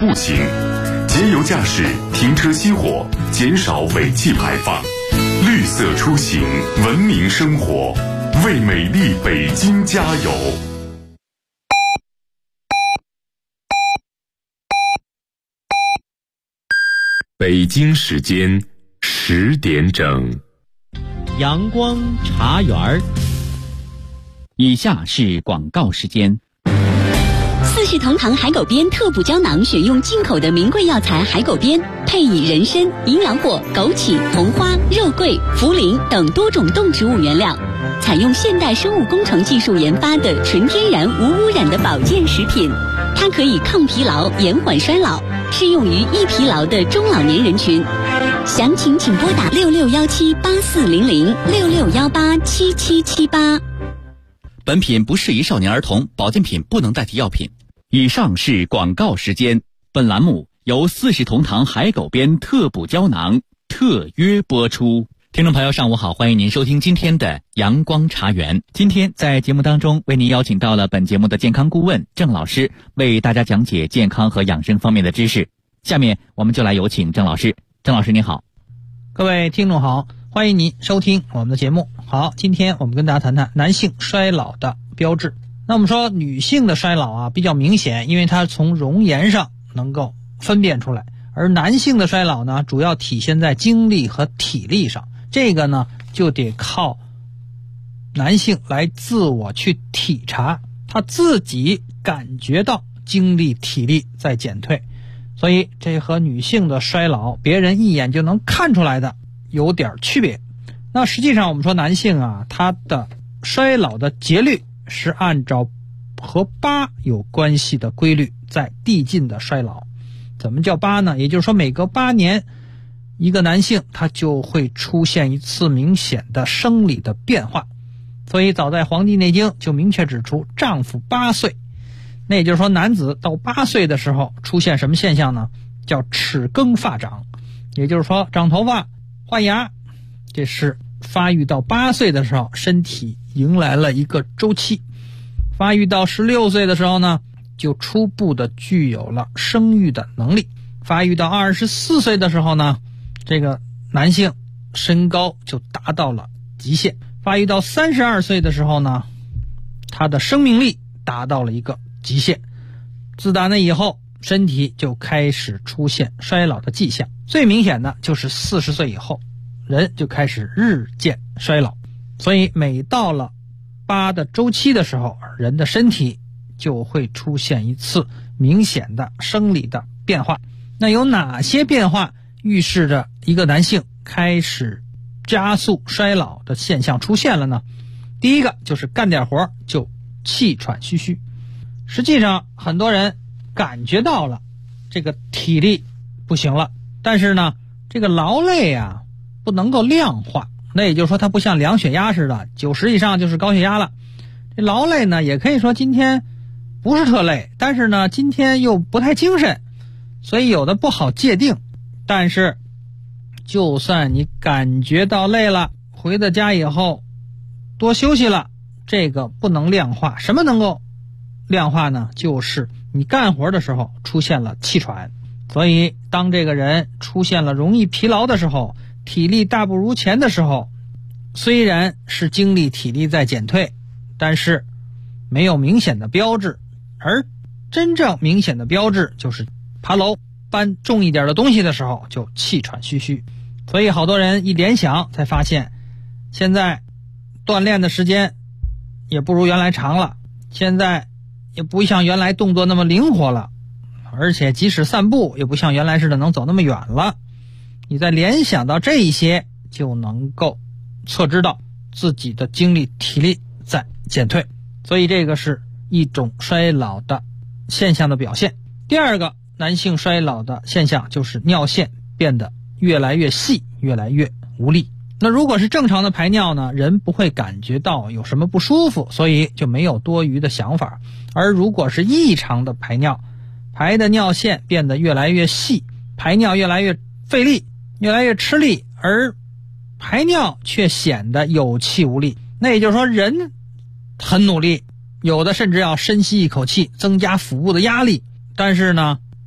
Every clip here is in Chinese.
步行，节油驾驶，停车熄火，减少尾气排放，绿色出行，文明生活，为美丽北京加油！北京时间10点整， 阳光茶园。以下是广告时间。 四世同堂海狗鞭特补胶囊选用进口的名贵药材海狗鞭，配以人参、营养果、枸杞、红花、肉桂、茯苓等多种动植物原料，采用现代生物工程技术研发的纯天然无污染的保健食品。它可以抗疲劳、延缓衰老，适用于易疲劳的中老年人群。详情请拨打6617840066187778。 本品不适宜少年儿童，保健品不能代替药品。以上是广告时间。本栏目由四世同堂海狗鞭特补胶囊特约播出。听众朋友上午好，欢迎您收听今天的阳光茶园。今天在节目当中为您邀请到了本节目的健康顾问郑老师，为大家讲解健康和养生方面的知识。下面我们就来有请郑老师。郑老师您好。 各位听众好，欢迎您收听我们的节目。好，今天我们跟大家谈谈男性衰老的标志。那我们说女性的衰老啊比较明显，因为它从容颜上能够分辨出来，而男性的衰老呢主要体现在精力和体力上，这个呢就得靠男性来自我去体察，他自己感觉到精力体力在减退，所以这和女性的衰老别人一眼就能看出来的有点区别。那实际上我们说男性啊，他的衰老的节律是按照和疤有关系的规律在递进的衰老。怎么叫疤呢？也就是说每隔8年一个男性他就会出现一次明显的生理的变化。所以早在《黄帝内经》就明确指出丈夫8岁，那也就是说男子到8岁的时候出现什么现象呢？叫齿更发长，也就是说长头发换牙，这是发育到8岁的时候身体迎来了一个周期。发育到16岁的时候呢，就初步的具有了生育的能力。发育到24岁的时候呢，这个男性身高就达到了极限。发育到32岁的时候呢，他的生命力达到了一个极限。自打那以后，身体就开始出现衰老的迹象。最明显的就是40岁以后，人就开始日渐衰老。所以每到了疤的周期的时候，人的身体就会出现一次明显的生理的变化。那有哪些变化预示着一个男性开始加速衰老的现象出现了呢？第一个就是干点活就气喘吁吁。实际上很多人感觉到了这个体力不行了，但是呢这个劳累啊不能够量化。那也就是说它不像量血压似的90以上就是高血压了。这劳累呢也可以说今天不是特累，但是呢今天又不太精神，所以有的不好界定。但是就算你感觉到累了，回到家以后多休息了，这个不能量化。什么能够量化呢？就是你干活的时候出现了气喘。所以当这个人出现了容易疲劳的时候，体力大不如前的时候，虽然是精力体力在减退，但是没有明显的标志。而真正明显的标志就是爬楼搬重一点的东西的时候就气喘吁吁。所以好多人一联想才发现，现在锻炼的时间也不如原来长了，现在也不像原来动作那么灵活了，而且即使散步也不像原来似的能走那么远了。你再联想到这一些，就能够测知到自己的精力体力在减退。所以这个是一种衰老的现象的表现。第二个男性衰老的现象就是尿腺变得越来越细，越来越无力。那如果是正常的排尿呢，人不会感觉到有什么不舒服，所以就没有多余的想法。而如果是异常的排尿，排的尿腺变得越来越细，排尿越来越费力，越来越吃力，而排尿却显得有气无力。那也就是说人很努力，有的甚至要深吸一口气增加腹部的压力，但是呢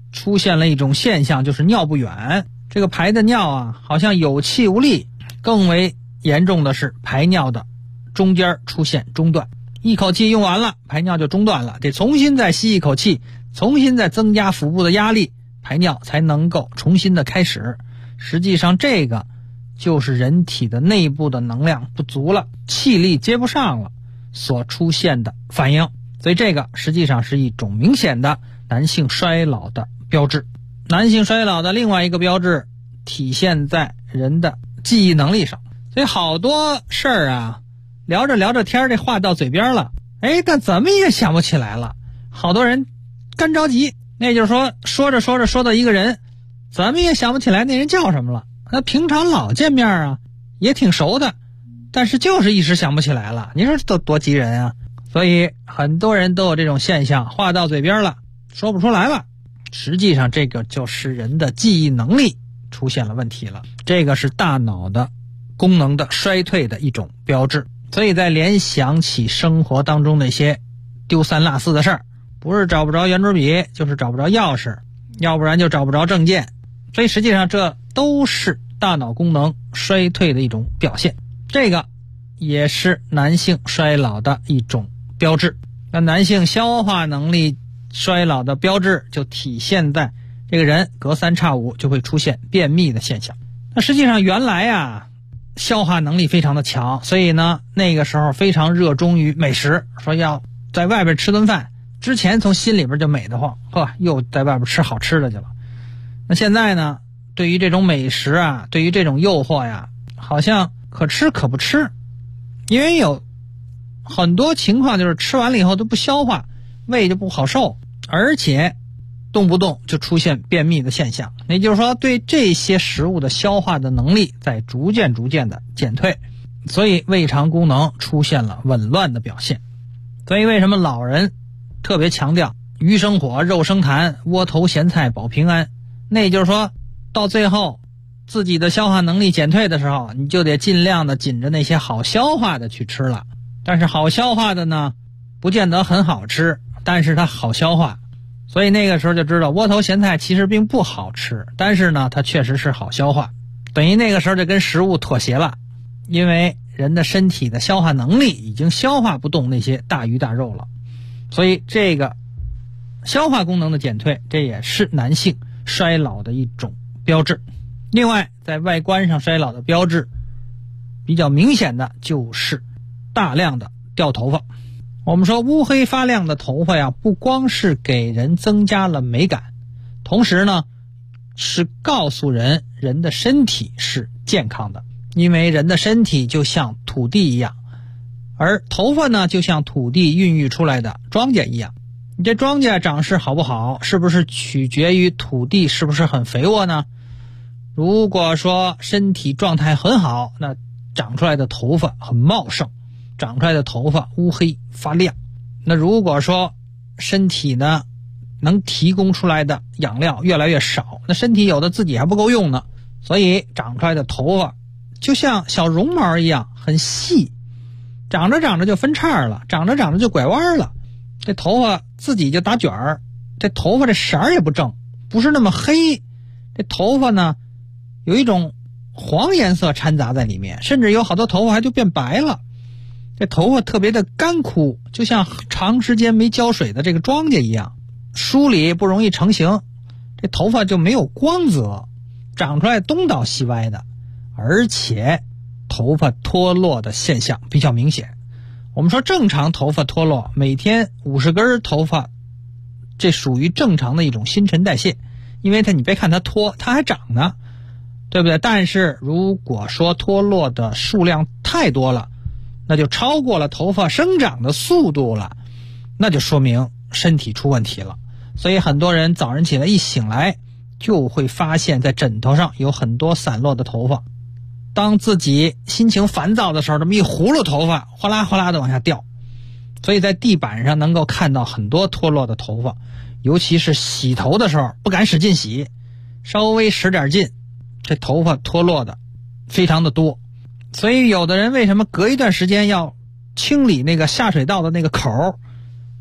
出现了一种现象，就是尿不远。这个排的尿啊，好像有气无力。更为严重的是排尿的中间出现中断，一口气用完了，排尿就中断了，得重新再吸一口气，重新再增加腹部的压力，排尿才能够重新的开始。实际上这个就是人体的内部的能量不足了，气力接不上了所出现的反应。所以这个实际上是一种明显的男性衰老的标志。男性衰老的另外一个标志体现在人的记忆能力上。所以好多事儿啊，聊着聊着天，这话到嘴边了，但怎么也想不起来了。好多人干着急，那就是说说着说着说到一个人，怎么也想不起来那人叫什么了。那平常老见面啊，也挺熟的，但是就是一时想不起来了。你说这多急人啊！所以很多人都有这种现象，话到嘴边了，说不出来了。实际上这个就是人的记忆能力出现了问题了，这个是大脑的功能的衰退的一种标志。所以在联想起生活当中那些丢三落四的事儿，不是找不着圆珠笔，就是找不着钥匙，要不然就找不着证件。所以实际上这都是大脑功能衰退的一种表现，这个也是男性衰老的一种标志。那男性消化能力衰老的标志就体现在这个人隔三差五就会出现便秘的现象。那实际上原来啊，消化能力非常的强，所以呢那个时候非常热衷于美食，说要在外边吃顿饭之前从心里边就美得慌，又在外边吃好吃的去了。那现在呢，对于这种美食啊，对于这种诱惑呀，好像可吃可不吃。因为有很多情况就是吃完了以后都不消化，胃就不好受，而且动不动就出现便秘的现象。也就是说对这些食物的消化的能力在逐渐的减退，所以胃肠功能出现了紊乱的表现。所以为什么老人特别强调鱼生火肉生痰，窝头咸菜保平安，那也就是说到最后自己的消化能力减退的时候，你就得尽量的紧着那些好消化的去吃了。但是好消化的呢，不见得很好吃，但是它好消化。所以那个时候就知道窝头咸菜其实并不好吃，但是呢它确实是好消化。等于那个时候就跟食物妥协了，因为人的身体的消化能力已经消化不动那些大鱼大肉了。所以这个消化功能的减退，这也是男性衰老的一种标志。另外在外观上衰老的标志比较明显的就是大量的掉头发。我们说乌黑发亮的头发呀，不光是给人增加了美感，同时呢是告诉人的身体是健康的。因为人的身体就像土地一样，而头发呢就像土地孕育出来的庄稼一样。你这庄稼长势好不好，是不是取决于土地是不是很肥沃呢？如果说身体状态很好，那长出来的头发很茂盛，长出来的头发乌黑发亮。那如果说身体呢能提供出来的养料越来越少，那身体有的自己还不够用呢，所以长出来的头发就像小绒毛一样很细，长着长着就分叉了，长着长着就拐弯了，这头发自己就打卷儿，这头发这色儿也不正，不是那么黑，这头发呢有一种黄颜色掺杂在里面，甚至有好多头发还就变白了。这头发特别的干枯，就像长时间没浇水的这个庄稼一样，梳理不容易成型，这头发就没有光泽，长出来东倒西歪的，而且头发脱落的现象比较明显。我们说正常头发脱落，每天50根头发，这属于正常的一种新陈代谢，因为你别看它脱，它还长呢，对不对？但是如果说脱落的数量太多了，那就超过了头发生长的速度了，那就说明身体出问题了。所以很多人早上起来一醒来就会发现在枕头上有很多散落的头发，当自己心情烦躁的时候，这么一葫芦头发哗啦哗啦的往下掉。所以在地板上能够看到很多脱落的头发，尤其是洗头的时候不敢使劲洗，稍微使点劲，这头发脱落的非常的多。所以有的人为什么隔一段时间要清理那个下水道的那个口，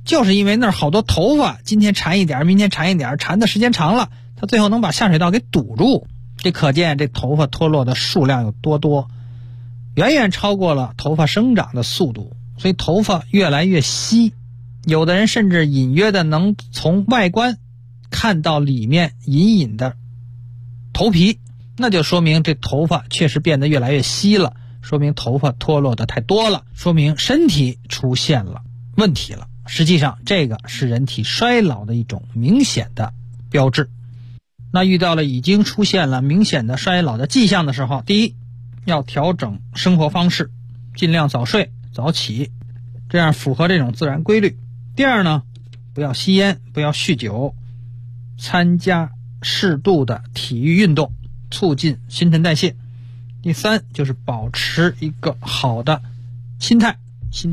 就是因为那儿好多头发，今天缠一点，明天缠一点，缠的时间长了，它最后能把下水道给堵住。这可见这头发脱落的数量有多多，远远超过了头发生长的速度，所以头发越来越稀。有的人甚至隐约的能从外观看到里面隐隐的头皮，那就说明这头发确实变得越来越稀了，说明头发脱落的太多了，说明身体出现了问题了。实际上这个是人体衰老的一种明显的标志。那遇到了已经出现了明显的衰老的迹象的时候，第一，要调整生活方式，尽量早睡早起，这样符合这种自然规律。第二呢，不要吸烟，不要酗酒，参加适度的体育运动，促进新陈代谢。第三，就是保持一个好的心态心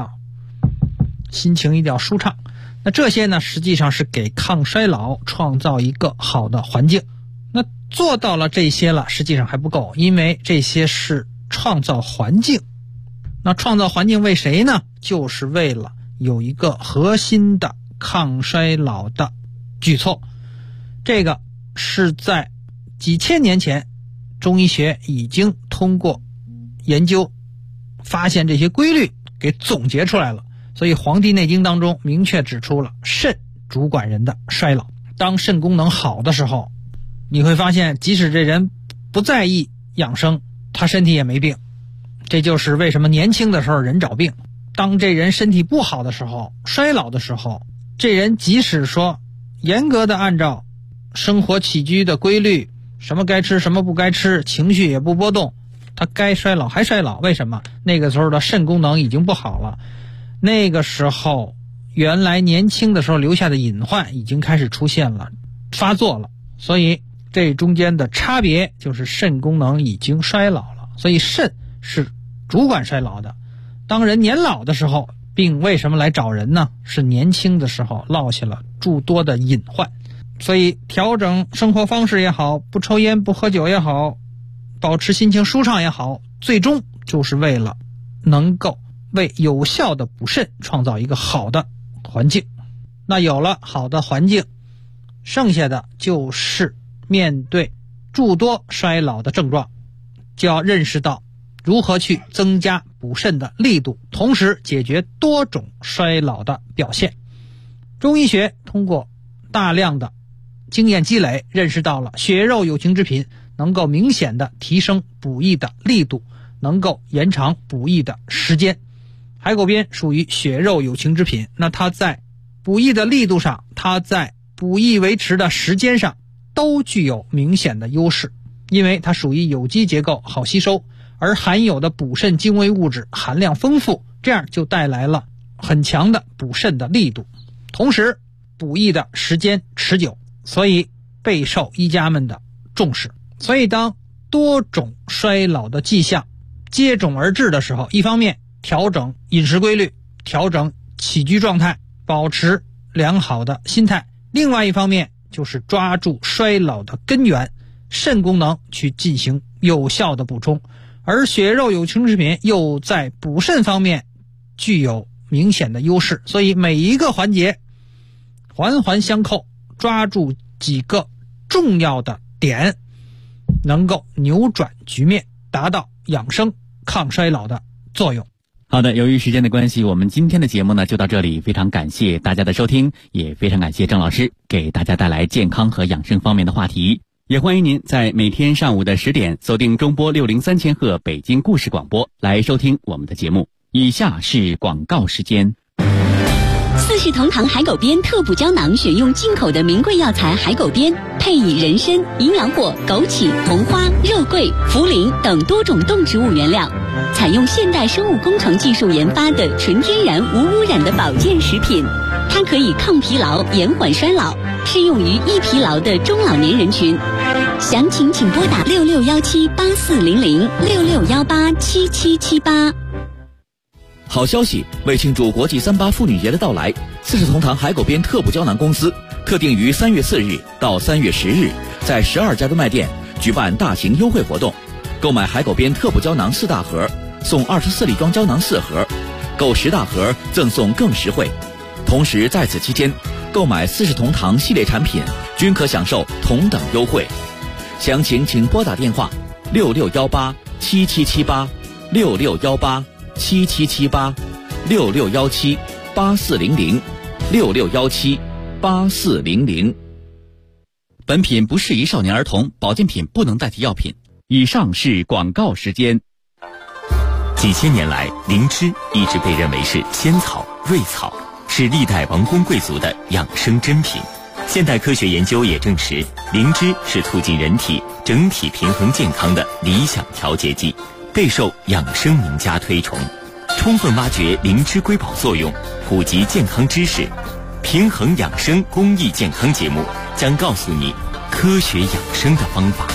情一定要舒畅。那这些呢，实际上是给抗衰老创造一个好的环境。那做到了这些了，实际上还不够，因为这些是创造环境。那创造环境为谁呢？就是为了有一个核心的抗衰老的举措。这个是在几千年前中医学已经通过研究发现这些规律给总结出来了。所以《黄帝内经》当中明确指出了肾主管人的衰老。当肾功能好的时候，你会发现即使这人不在意养生，他身体也没病。这就是为什么年轻的时候人找病。当这人身体不好的时候，衰老的时候，这人即使说严格的按照生活起居的规律，什么该吃什么不该吃，情绪也不波动，他该衰老还衰老。为什么？那个时候的肾功能已经不好了，那个时候原来年轻的时候留下的隐患已经开始出现了，发作了。所以这中间的差别就是肾功能已经衰老了。所以肾是主管衰老的。当人年老的时候，病为什么来找人呢？是年轻的时候落下了诸多的隐患。所以调整生活方式也好，不抽烟不喝酒也好，保持心情舒畅也好，最终就是为了能够为有效的补肾创造一个好的环境。那有了好的环境，剩下的就是面对诸多衰老的症状，就要认识到如何去增加补肾的力度，同时解决多种衰老的表现。中医学通过大量的经验积累，认识到了血肉有情之品能够明显的提升补益的力度，能够延长补益的时间。海狗鞭属于血肉有情之品，那它在补益的力度上，它在补益维持的时间上都具有明显的优势，因为它属于有机结构，好吸收，而含有的补肾精微物质含量丰富，这样就带来了很强的补肾的力度，同时补益的时间持久，所以备受医家们的重视。所以当多种衰老的迹象接踵而至的时候，一方面调整饮食规律，调整起居状态，保持良好的心态，另外一方面就是抓住衰老的根源，肾功能去进行有效的补充。而血肉有情之品又在补肾方面具有明显的优势，所以每一个环节环环相扣，抓住几个重要的点，能够扭转局面，达到养生抗衰老的作用。 好的，由于时间的关系，我们今天的节目呢就到这里，非常感谢大家的收听，也非常感谢郑老师给大家带来健康和养生方面的话题。也欢迎您在每天上午的10点锁定中波603千赫北京故事广播来收听我们的节目。以下是广告时间。 四世同堂海狗鞭特补胶囊选用进口的名贵药材海狗鞭，配以人参、营养果、枸杞、红花、肉桂、茯苓等多种动植物原料，采用现代生物工程技术研发的纯天然无污染的保健食品。它可以抗疲劳、延缓衰老，适用于易疲劳的中老年人群。详情请拨打6617840066187778。 好消息！为庆祝国际3·8妇女节的到来，四世同堂海狗鞭特补胶囊公司特定于3月4日到3月10日，在12家专卖店举办大型优惠活动。购买海狗鞭特补胶囊4大盒，送24粒装胶囊4盒，购10大盒赠送更实惠。 同时在此期间购买四世同堂系列产品均可享受同等优惠。详情请拨打电话66187778 66187778 66178400 66178400。 本品不适宜少年儿童，保健品不能代替药品。以上是广告时间。 几千年来，灵芝一直被认为是仙草、瑞草，是历代王公贵族的养生珍品。现代科学研究也证实，灵芝是促进人体整体平衡健康的理想调节剂，备受养生名家推崇。充分挖掘灵芝瑰宝作用，普及健康知识，平衡养生公益健康节目将告诉你科学养生的方法。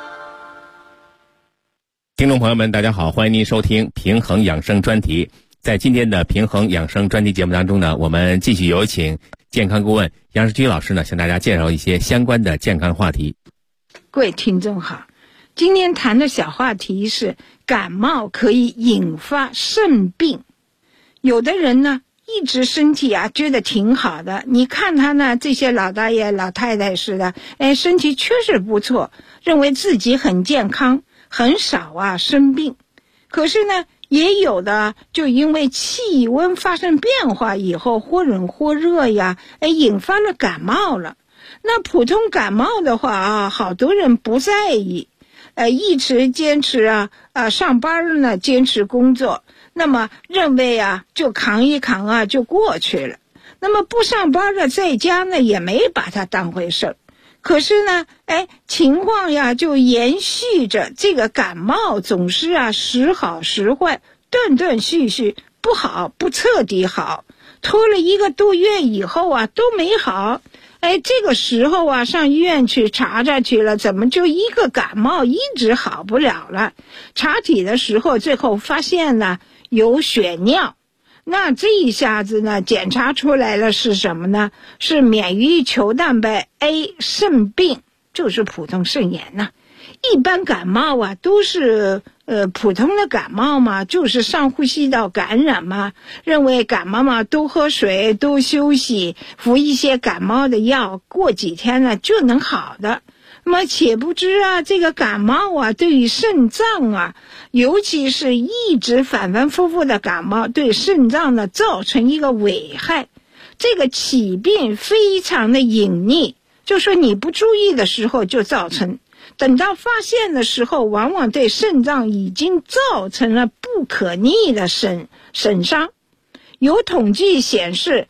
听众朋友们，大家好，欢迎您收听平衡养生专题。在今天的平衡养生专题节目当中呢，我们继续有请健康顾问杨世军老师呢，向大家介绍一些相关的健康话题。 各位听众好，今天谈的小话题是感冒可以引发肾病。有的人呢一直身体觉得挺好的，你看他呢这些老大爷老太太似的，身体确实不错，认为自己很健康，很少生病。可是呢也有的就因为气温发生变化以后，或冷或热引发了感冒了。那普通感冒的话好多人不在意，一直坚持上班呢坚持工作，那么认为就扛一扛就过去了。那么不上班的在家呢也没把它当回事儿。可是呢情况就延续着，这个感冒总是时好时坏，断断续续，不好不彻底好，拖了1个多月以后都没好。这个时候上医院去查查去了，怎么就一个感冒一直好不了了？查体的时候最后发现呢有血尿。那这一下子呢检查出来了是什么呢？是免疫球蛋白 A 肾病，就是普通肾炎呐。一般感冒都是普通的感冒嘛，就是上呼吸道感染嘛，认为感冒嘛多喝水，多休息，服一些感冒的药，过几天呢就能好的。那么且不知这个感冒对于肾脏尤其是一直反反复复的感冒，对肾脏呢造成一个危害。这个起病非常的隐匿，就说你不注意的时候就造成，等到发现的时候，往往对肾脏已经造成了不可逆的损伤。有统计显示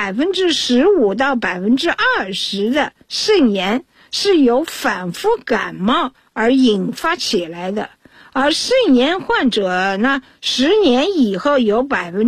，15%到20%的肾炎是由反复感冒而引发起来的，而肾炎患者呢，10年以后有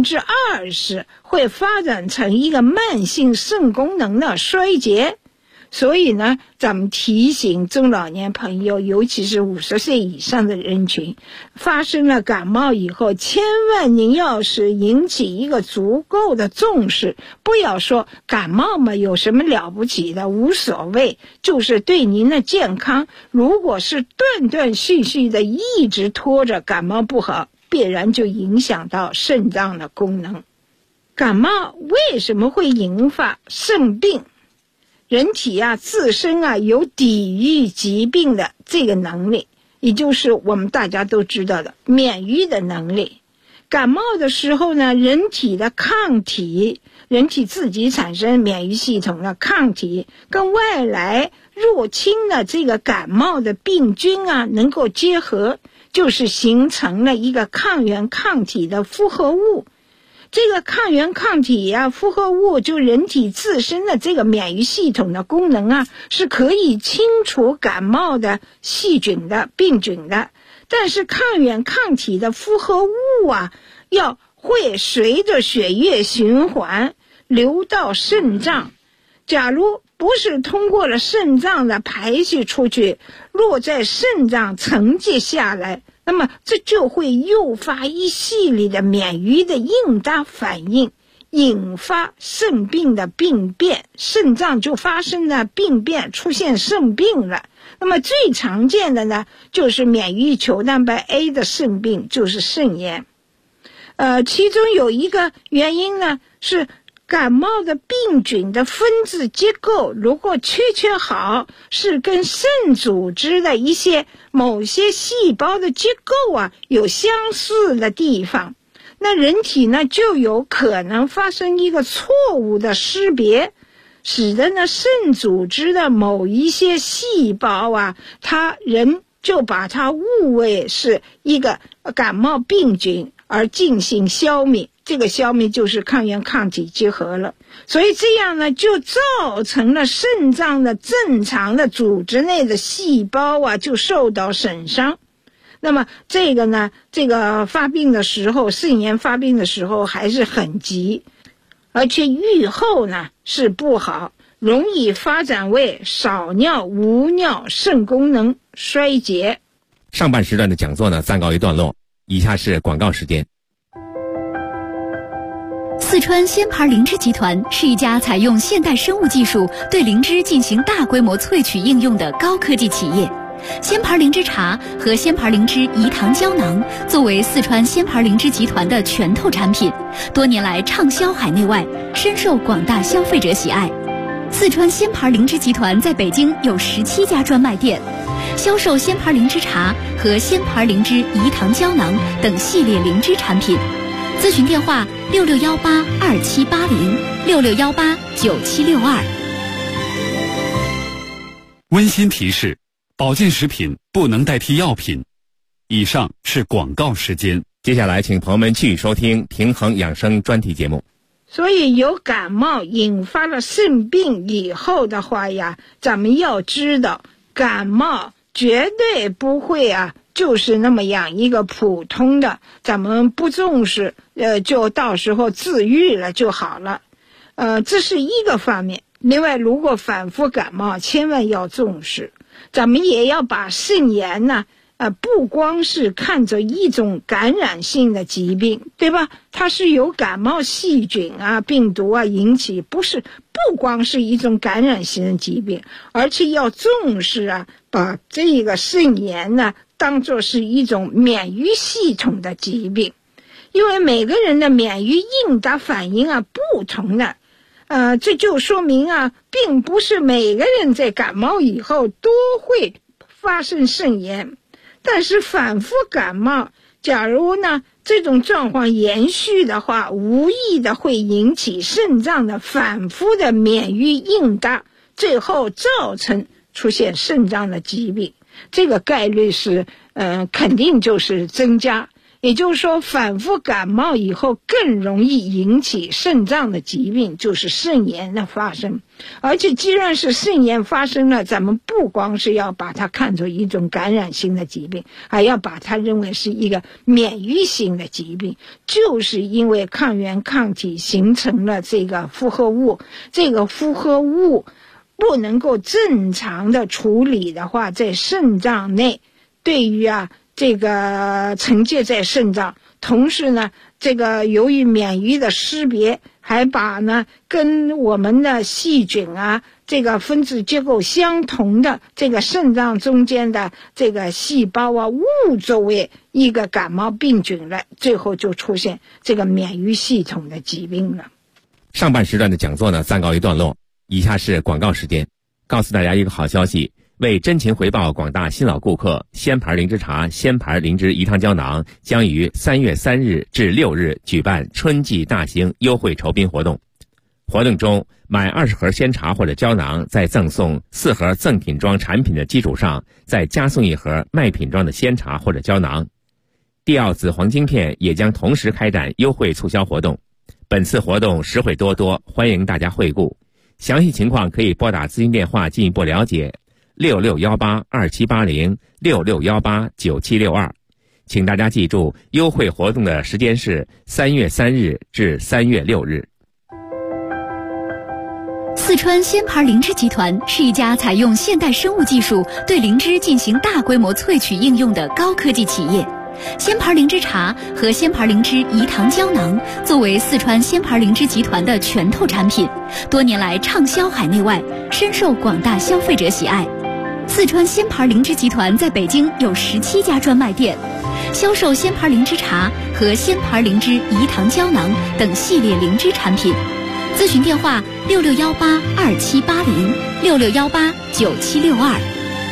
20%会发展成一个慢性肾功能的衰竭。所以呢，咱们提醒中老年朋友，尤其是50岁以上的人群，发生了感冒以后，千万您要是引起一个足够的重视，不要说感冒嘛有什么了不起的，无所谓，就是对您的健康，如果是断断续续的一直拖着感冒不好，必然就影响到肾脏的功能。感冒为什么会引发肾病？人体自身有抵御疾病的这个能力，也就是我们大家都知道的免疫的能力。感冒的时候呢，人体的抗体，人体自己产生免疫系统的抗体，跟外来入侵的这个感冒的病菌能够结合，就是形成了一个抗原抗体的复合物。这个抗原抗体复合物就人体自身的这个免疫系统的功能是可以清除感冒的细菌的病菌的，但是抗原抗体的复合物要会随着血液循环流到肾脏，假如不是通过了肾脏的排泄出去，落在肾脏沉积下来，那么这就会诱发一系列的免疫的应答反应，引发肾病的病变，肾脏就发生了病变，出现肾病了。那么最常见的呢，就是免疫球蛋白 A 的肾病，就是肾炎。其中有一个原因呢，是感冒的病菌的分子结构如果确好是跟肾组织的一些某些细胞的结构啊有相似的地方，那人体呢就有可能发生一个错误的识别，使得呢肾组织的某一些细胞啊，人就把它误为是一个感冒病菌而进行消灭，这个消灭就是抗原抗体结合了，所以这样呢就造成了肾脏的正常的组织内的细胞啊就受到损伤。那么这个发病的时候，肾炎发病的时候还是很急，而且预后呢是不好，容易发展为少尿、无尿、肾功能衰竭。 上半时段的讲座呢暂告一段落，以下是广告时间。 四川鲜牌灵芝集团是一家采用现代生物技术对灵芝进行大规模萃取应用的高科技企业。鲜牌灵芝茶和鲜牌灵芝饴糖胶囊作为四川鲜牌灵芝集团的拳头产品，多年来畅销海内外，深受广大消费者喜爱。四川鲜牌灵芝集团在北京有17家专卖店，销售鲜牌灵芝茶和鲜牌灵芝饴糖胶囊等系列灵芝产品。咨询电话6618278066189762。 温馨提示：保健食品不能代替药品。以上是广告时间。 接下来请朋友们继续收听平衡养生专题节目。 所以有感冒引发了肾病以后的话呀，咱们要知道感冒绝对不会就是那么样一个普通的，咱们不重视就到时候自愈了就好了。这是一个方面。另外，如果反复感冒千万要重视，咱们也要把肾炎呢不光是看作一种感染性的疾病，对吧？它是由感冒细菌病毒引起，不光是一种感染性的疾病，而且要重视把这个肾炎呢当作是一种免疫系统的疾病，因为每个人的免疫应答反应不同的，这就说明并不是每个人在感冒以后都会发生肾炎。但是反复感冒，假如呢这种状况延续的话，无意的会引起肾脏的反复的免疫应答，最后造成出现肾脏的疾病，这个概率是肯定就是增加。也就是说，反复感冒以后更容易引起肾脏的疾病，就是肾炎的发生。而且既然是肾炎发生了，咱们不光是要把它看作一种感染性的疾病，还要把它认为是一个免疫性的疾病，就是因为抗原抗体形成了这个复合物，这个复合物不能够正常的处理的话，在肾脏内对于这个承接在肾脏，同时呢这个由于免疫的识别，还把呢跟我们的细菌这个分子结构相同的这个肾脏中间的这个细胞误作为一个感冒病菌了，最后就出现这个免疫系统的疾病了。 上半时段的讲座呢暂告一段落，以下是广告时间。告诉大家一个好消息，为真情回报广大新老顾客，鲜牌灵芝茶、鲜牌灵芝饴糖胶囊将于3月3日至6日举办春季大型优惠酬宾活动。活动中，买20盒鲜茶或者胶囊，在赠送4盒赠品装产品的基础上，再加送1盒卖品装的鲜茶或者胶囊。帝奥紫黄晶片也将同时开展优惠促销活动。本次活动实惠多多，欢迎大家惠顾。详细情况可以拨打咨询电话进一步了解，66182780，66189762。请大家记住，优惠活动的时间是3月3日至3月6日。 四川鲜牌灵芝集团是一家采用现代生物技术对灵芝进行大规模萃取应用的高科技企业。鲜牌灵芝茶和鲜牌灵芝饴糖胶囊作为四川鲜牌灵芝集团的拳头产品，多年来畅销海内外，深受广大消费者喜爱。四川鲜牌灵芝集团在北京有17家专卖店，销售鲜牌灵芝茶和鲜牌灵芝饴糖胶囊等系列灵芝产品。 咨询电话66182780，66189762。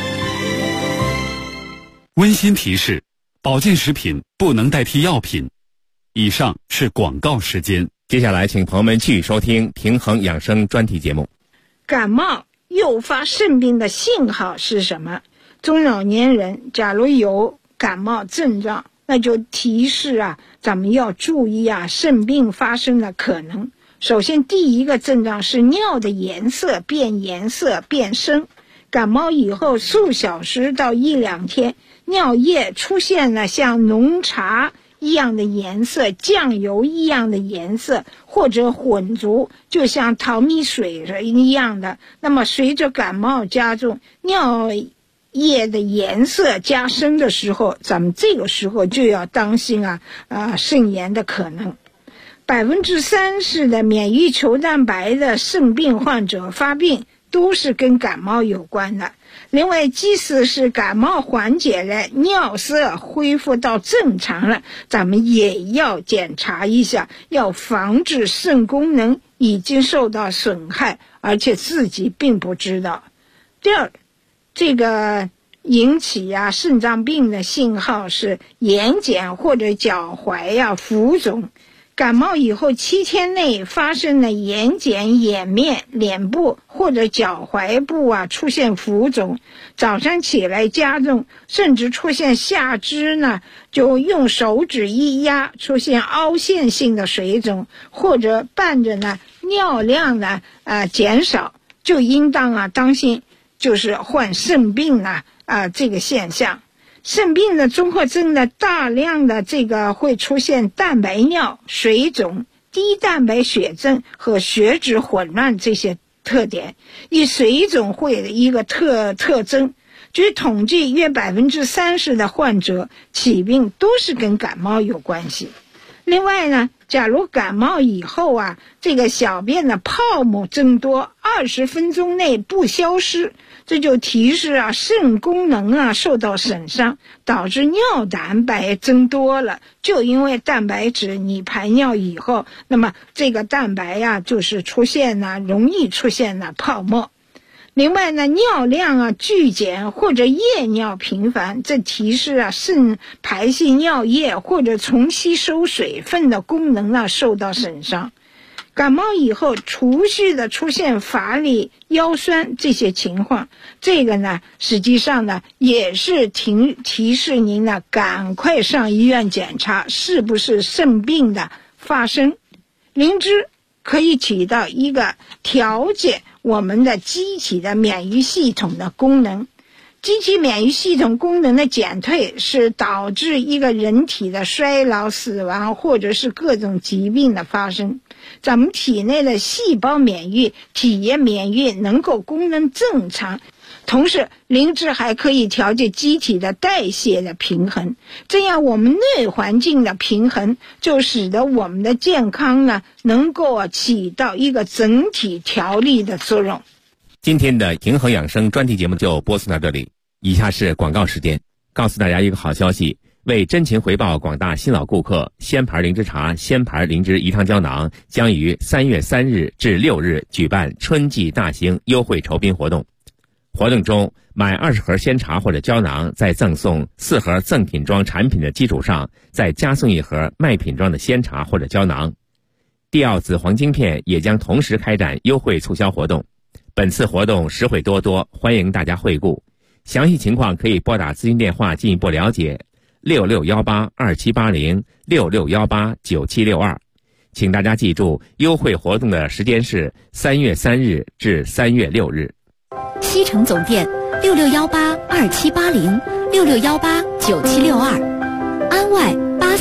温馨提示：保健食品不能代替药品。以上是广告时间。 接下来，请朋友们继续收听平衡养生专题节目。 感冒诱发肾病的信号是什么？中老年人假如有感冒症状，那就提示咱们要注意肾病发生的可能。首先，第一个症状是尿的颜色变深，感冒以后数小时到1-2天，尿液出现了像浓茶一样的颜色、酱油一样的颜色，或者混浊，就像淘米水一样的。那么随着感冒加重，尿液的颜色加深的时候，咱们这个时候就要当心肾炎的可能。30%的免疫球蛋白的肾病患者发病都是跟感冒有关的。另外，即使是感冒缓解了，尿色恢复到正常了，咱们也要检查一下，要防止肾功能已经受到损害，而且自己并不知道。第二，这个引起肾脏病的信号是眼睑或者脚踝浮肿。感冒以后7天内发生了眼睑、眼面、脸部或者脚踝部出现浮肿，早上起来加重，甚至出现下肢就用手指一压，出现凹陷性的水肿，或者伴着尿量减少，就应当当心，就是患肾病这个现象。肾病的综合征大量的会出现蛋白尿、水肿、低蛋白血症和血脂混乱这些特点。以水肿会的一个特征，据统计约30%的患者起病都是跟感冒有关系。另外假如感冒以后这个小便的泡沫增多，20分钟内不消失，这就提示肾功能受到损伤，导致尿蛋白增多了。就因为蛋白质你排尿以后，那么这个蛋白就是容易出现泡沫。另外尿量剧减或者夜尿频繁，这提示肾排泄尿液或者重吸收水分的功能受到损伤。感冒以后持续的出现乏力、腰酸这些情况，这个实际上也是提示您赶快上医院检查是不是肾病的发生。灵芝可以起到一个调节我们的机体的免疫系统的功能。机体免疫系统功能的减退是导致一个人体的衰老、死亡或者是各种疾病的发生。咱们体内的细胞免疫、体液免疫能够功能正常，同时灵芝还可以调节机体的代谢的平衡，这样我们内环境的平衡就使得我们的健康能够起到一个整体调理的作用。 今天的平衡养生专题节目就播送到这里，以下是广告时间。告诉大家一个好消息，为真情回报广大新老顾客，仙牌灵芝茶、仙牌灵芝饴汤胶囊将于3月3日至6日举办春季大型优惠酬宾活动。活动中，买20盒鲜茶或者胶囊，再赠送4盒赠品装产品的基础上，再加送1盒卖品装的鲜茶或者胶囊。帝奥紫黄晶片也将同时开展优惠促销活动。本次活动实惠多多，欢迎大家惠顾。详细情况可以拨打咨询电话进一步了解，66182780，66189762。请大家记住，优惠活动的时间是3月3日至3月6日。 西城总店66182780，66189762。安外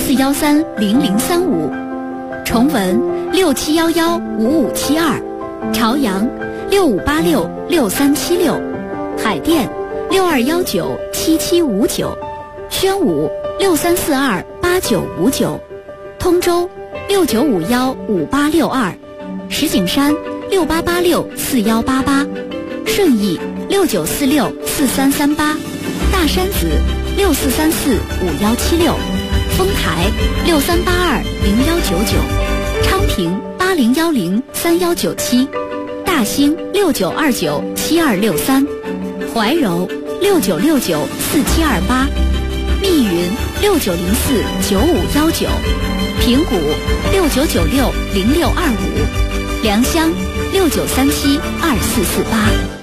84130035。崇文67115572。朝阳65866376，海淀62197759，宣武63428959，通州69515862，石景山68864188，顺义69464338，大山子64345176，丰台63820199，昌平 80103197，大兴69297263，怀柔69694728，密云69049519，平谷69960625，良乡69372448。